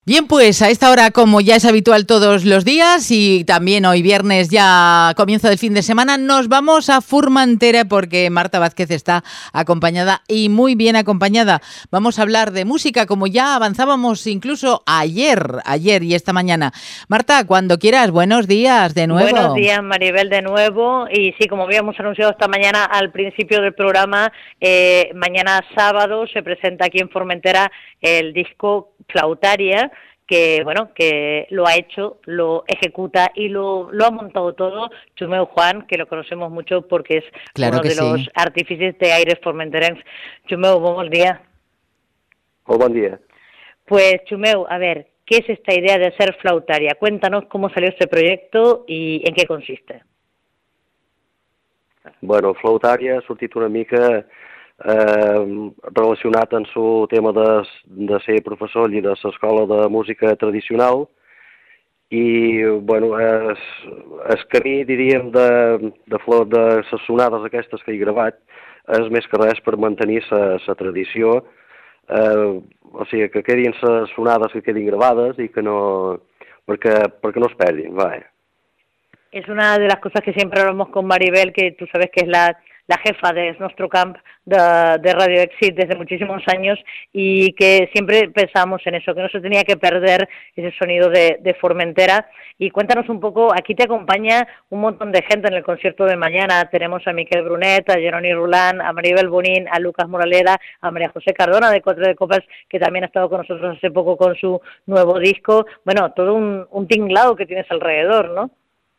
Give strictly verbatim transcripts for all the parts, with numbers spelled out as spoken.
Bien, pues a esta hora, como ya es habitual todos los días y también hoy viernes ya comienzo del fin de semana, nos vamos a Formentera porque Marta Vázquez está acompañada y muy bien acompañada. Vamos a hablar de música como ya avanzábamos incluso ayer, ayer y esta mañana. Marta, cuando quieras, buenos días de nuevo. Buenos días, Maribel, de nuevo. Y sí, como habíamos anunciado esta mañana al principio del programa, eh, mañana sábado se presenta aquí en Formentera el disco Flautaria, que bueno, que lo ha hecho, lo ejecuta y lo, lo ha montado todo Chumeu Juan, que lo conocemos mucho porque es claro uno de sí. los artífices de aires formenterenses. Chumeu, buenos días. Oh, buen día. Pues Chumeu, a ver, ¿qué es esta idea de hacer Flautaria? Cuéntanos cómo salió este proyecto i en què consiste. Bueno, Flautaria ha sortit una mica eh, relacionat amb el tema de, de ser professor allí de l'escola de música tradicional i, bueno, es, el camí, diríem, de, de, flor, de les sonades aquestes que he gravat és més que res per mantenir la tradició, eh, o sigui, que quedin les sonades que quedin gravades i que no, perquè, perquè no es perdin, va. Es una de las cosas que siempre hablamos con Maribel, que tú sabes que es la, la jefa de nuestro camp de, de Radio Exit desde muchísimos años y que siempre pensamos en eso, que no se tenía que perder ese sonido de, de Formentera. Y cuéntanos un poco, aquí te acompaña un montón de gente en el concierto de mañana. Tenemos a Miquel Brunet, a Jeroni Roland, a Maribel Bonín, a Lucas Moraleda, a María José Cardona de Quatre de Copas, que también ha estado con nosotros hace poco con su nuevo disco. Bueno, todo un, un tinglado que tienes alrededor, ¿no?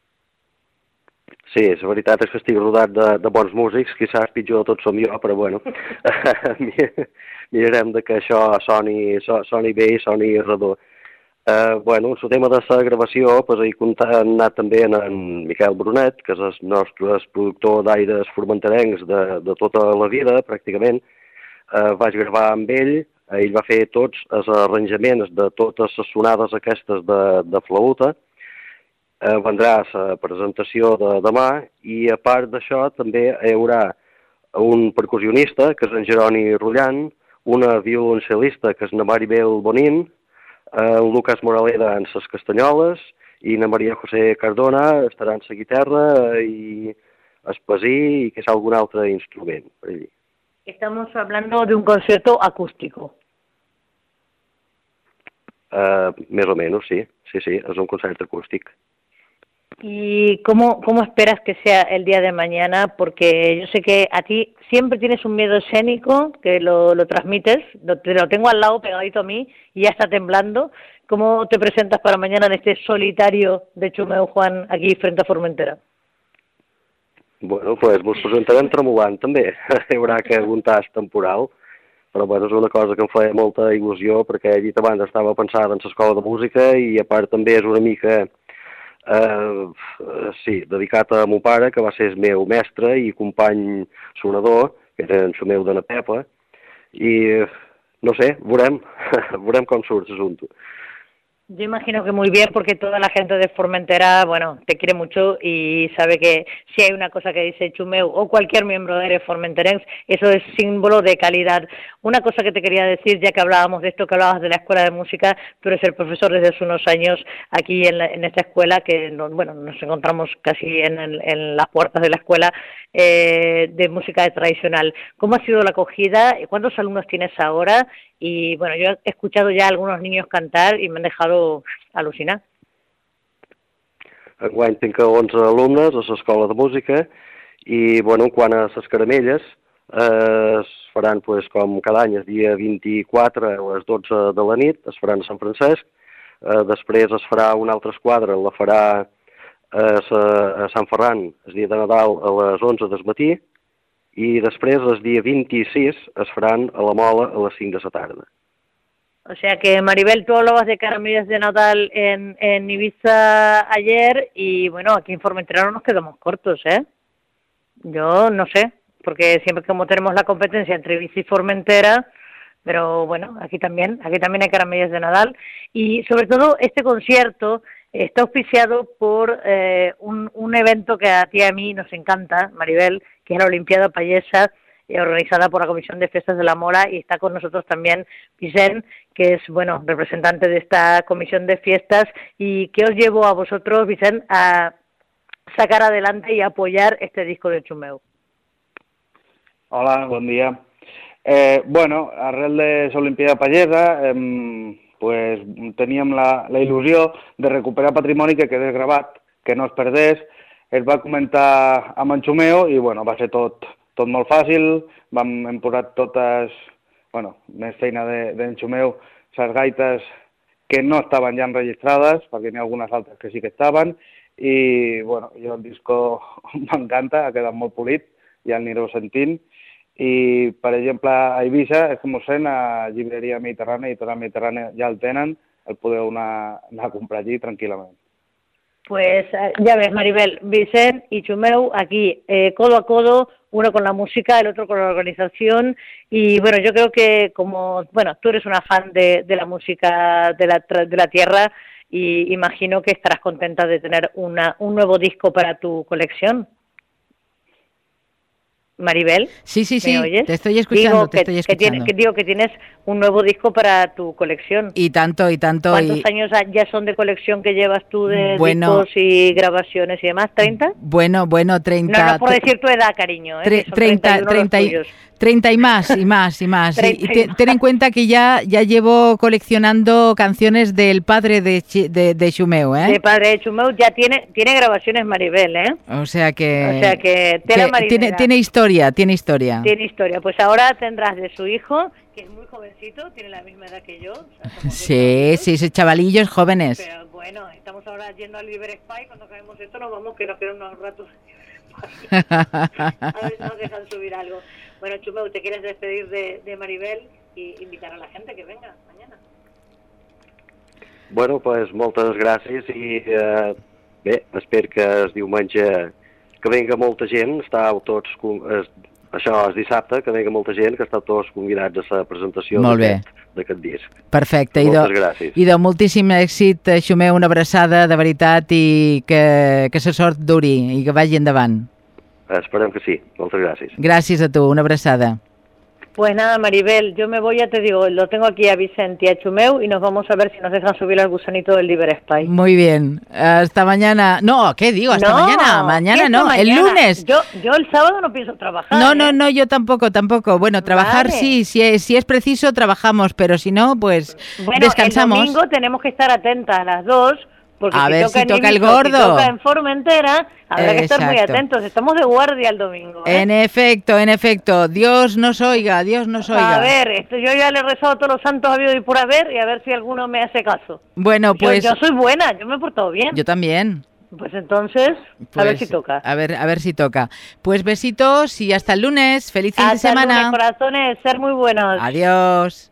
Sí, la veritat és que estic rodat de, de bons músics, quizás pitjor de tot som jo, però bueno, mirarem de que això soni, soni bé i soni redó. Uh, bueno, el tema de la gravació, pues, he anat també en, en Miquel Brunet, que és el nostre productor d'aires formenterencs de, de tota la vida, pràcticament. Uh, vaig gravar amb ell, ell va fer tots els arranjaments de totes les sonades aquestes de, de flauta. Eh, vendrà la presentació de demà i a part d'això també hi haurà un percussionista, que és en Jeroni Roland, una violoncel·lista, que és na Maribel Bonín, eh, en Lucas Moraleda en les castanyoles i na Maria José Cardona estarà en la guitarra i el pasí i que és algun altre instrument per allí. Estamos hablando de un concierto acústico. Eh, més o menys, sí, sí, sí, és un concert acústic. ¿Y cómo, cómo esperas que sea el día de mañana? Porque yo sé que a ti siempre tienes un miedo escénico, que lo, lo transmites, lo, te lo tengo al lado pegadito a mí y ya está temblando. ¿Cómo te presentas para mañana en este solitario de Chumeu Juan aquí frente a Formentera? Bueno, pues ens presentarem tremolant també. Hi haurà que un tast temporal, però bueno, és una cosa que em feia molta il·lusió perquè he dit abans estava pensada en l'escola de música i a part també és una mica... Uh, sí, dedicat a mon pare, que va ser el meu mestre i company sonador, que era en Chumeu de na Pepa, i no sé, veurem, veurem com surt l'assumpte. Yo imagino que muy bien, porque toda la gente de Formentera, bueno, te quiere mucho y sabe que si hay una cosa que dice Chumeu o cualquier miembro de Aires Formenterense, eso es símbolo de calidad. Una cosa que te quería decir, ya que hablábamos de esto, que hablabas de la escuela de música, tú eres el profesor desde hace unos años aquí en, la, en esta escuela, que bueno, nos encontramos casi en, en, en las puertas de la escuela eh, de música tradicional. ¿Cómo ha sido la acogida? ¿Cuántos alumnos tienes ahora? Y bueno, yo he escuchado ya a algunos niños cantar y me han dejado al·lucinar. Enguany tinc onze alumnes a l'escola de música i, bueno, quant a les caramelles, eh, es faran, pues, com cada any, el dia vint-i-quatre a les dotze de la nit, es faran a Sant Francesc, eh, després es farà una altra esquadra, la farà a Sant Ferran el dia de Nadal a les onze del matí, i després, el dia vint-i-sis, es faran a la Mola a les cinc de la tarda. O sea que, Maribel, tú hablabas de caramellas de Nadal en, en Ibiza ayer y, bueno, aquí en Formentera no nos quedamos cortos, ¿eh? Yo no sé, porque siempre como tenemos la competencia entre Ibiza y Formentera, pero bueno, aquí también, aquí también hay caramellas de Nadal. Y sobre todo este concierto está auspiciado por eh, un, un evento que a ti y a mí nos encanta, Maribel, que es la Olimpiada Payesa, y organizada por la Comisión de Fiestas de la Mora, y está con nosotros también Vicent, que es, bueno, representante de esta Comisión de Fiestas. ¿Y qué os llevó a vosotros, Vicent, a sacar adelante y apoyar este disco de Chumeu? Hola, bon dia. Eh, bueno, arrel de l'Olimpíada Pallesa, eh, pues teníem la, la il·lusió de recuperar patrimoni que quedés gravat, que no es perdés. Es va comentar amb en Chumeu i bueno, va ser tot, tot molt fàcil. Vam hem posat totes, bueno, més feina d'en Chumeu, les gaites que no estaven ja enregistrades, perquè n'hi ha algunes altres que sí que estaven, i bueno, jo el disco m'encanta, ha quedat molt polit, ja el anireu sentint. I, per exemple, a Eivissa, és com ho sent, a Llibreria Mediterrània, Editorial Mediterrània ja el tenen, el podeu anar, anar a comprar allí tranquil·lament. Pues ya ves, Maribel, Vicent y Chumeu aquí, eh, codo a codo, uno con la música, el otro con la organización, y bueno, yo creo que como, bueno, tú eres una fan de, de la música de la, de la tierra, y imagino que estarás contenta de tener una, un nuevo disco para tu colección. Maribel, sí, sí, sí, ¿me oyes? te estoy escuchando, digo te que, estoy que, escuchando. tiene, que digo que tienes un nuevo disco para tu colección. Y tanto, y tanto. ¿Cuántos y... años ya son de colección que llevas tú de bueno, discos y grabaciones y demás? ¿treinta? Bueno, bueno, treinta. No, no por decir tu edad, cariño, ¿eh? Tre que son treinta, treinta, y, treinta y más, y más, y más. y, y te, ten en cuenta que ya, ya llevo coleccionando canciones del padre de, de, de Chumeu, ¿eh? El padre de Chumeu ya tiene, tiene grabaciones Maribel, ¿eh? O sea que... O sea que, tela que tiene, tiene historia, tiene historia. Tiene historia. Pues ahora tendrás de su hijo, que es muy jovencito, tiene la misma edad que yo. O sea, sí, sí, sí, chavalillos jóvenes. Pero bueno, estamos ahora yendo al Liber Spy, cuando acabemos esto nos vamos, que nos quedan unos ratos. A ver si nos dejan subir algo. Bueno, Chumeu, ¿te quieres despedir de, de Maribel y invitar a la gente que venga mañana? Bueno, pues moltes gràcies i eh, bé, espero que el diumenge que venga molta gent, estàu tots, es, això és dissabte, que venga molta gent, que estàu tots convidats a la presentació d'aquest disc. Perfecte. Moltes Idò, gràcies. Idò, moltíssim èxit, Chumeu, una abraçada de veritat i que, que la sort duri i que vagi endavant. Esperem que sí. Moltes gràcies. Gràcies a tu, una abraçada. Pues nada, Maribel, yo me voy, ya te digo, lo tengo aquí a Vicent y a Chumeu y nos vamos a ver si nos dejan subir al gusanito del Liber Spy. Muy bien, hasta mañana. No, ¿qué digo? Hasta no, mañana. Mañana no, mañana? El lunes. Yo, yo el sábado no pienso trabajar. No, ¿eh? no, no, yo tampoco, tampoco. Bueno, trabajar vale. sí, si es, si es preciso trabajamos, pero si no, pues bueno, descansamos. El domingo tenemos que estar atentas a las dos. Porque a si ver toca si toca Nímico, el gordo. Si toca en Formentera, habrá que estar muy Exacto. atentos. Estamos de guardia el domingo, ¿eh? En efecto, en efecto. Dios nos oiga, Dios nos oiga. A ver, esto, yo ya le he rezado a todos los santos habido y por haber y a ver si alguno me hace caso. Bueno, pues... Yo, yo soy buena, yo me he portado bien. Yo también. Pues entonces, pues, a ver si toca. A ver, a ver si toca. Pues besitos y hasta el lunes. Feliz fin hasta de semana. Hasta el lunes, corazones. Ser muy buenos. Adiós.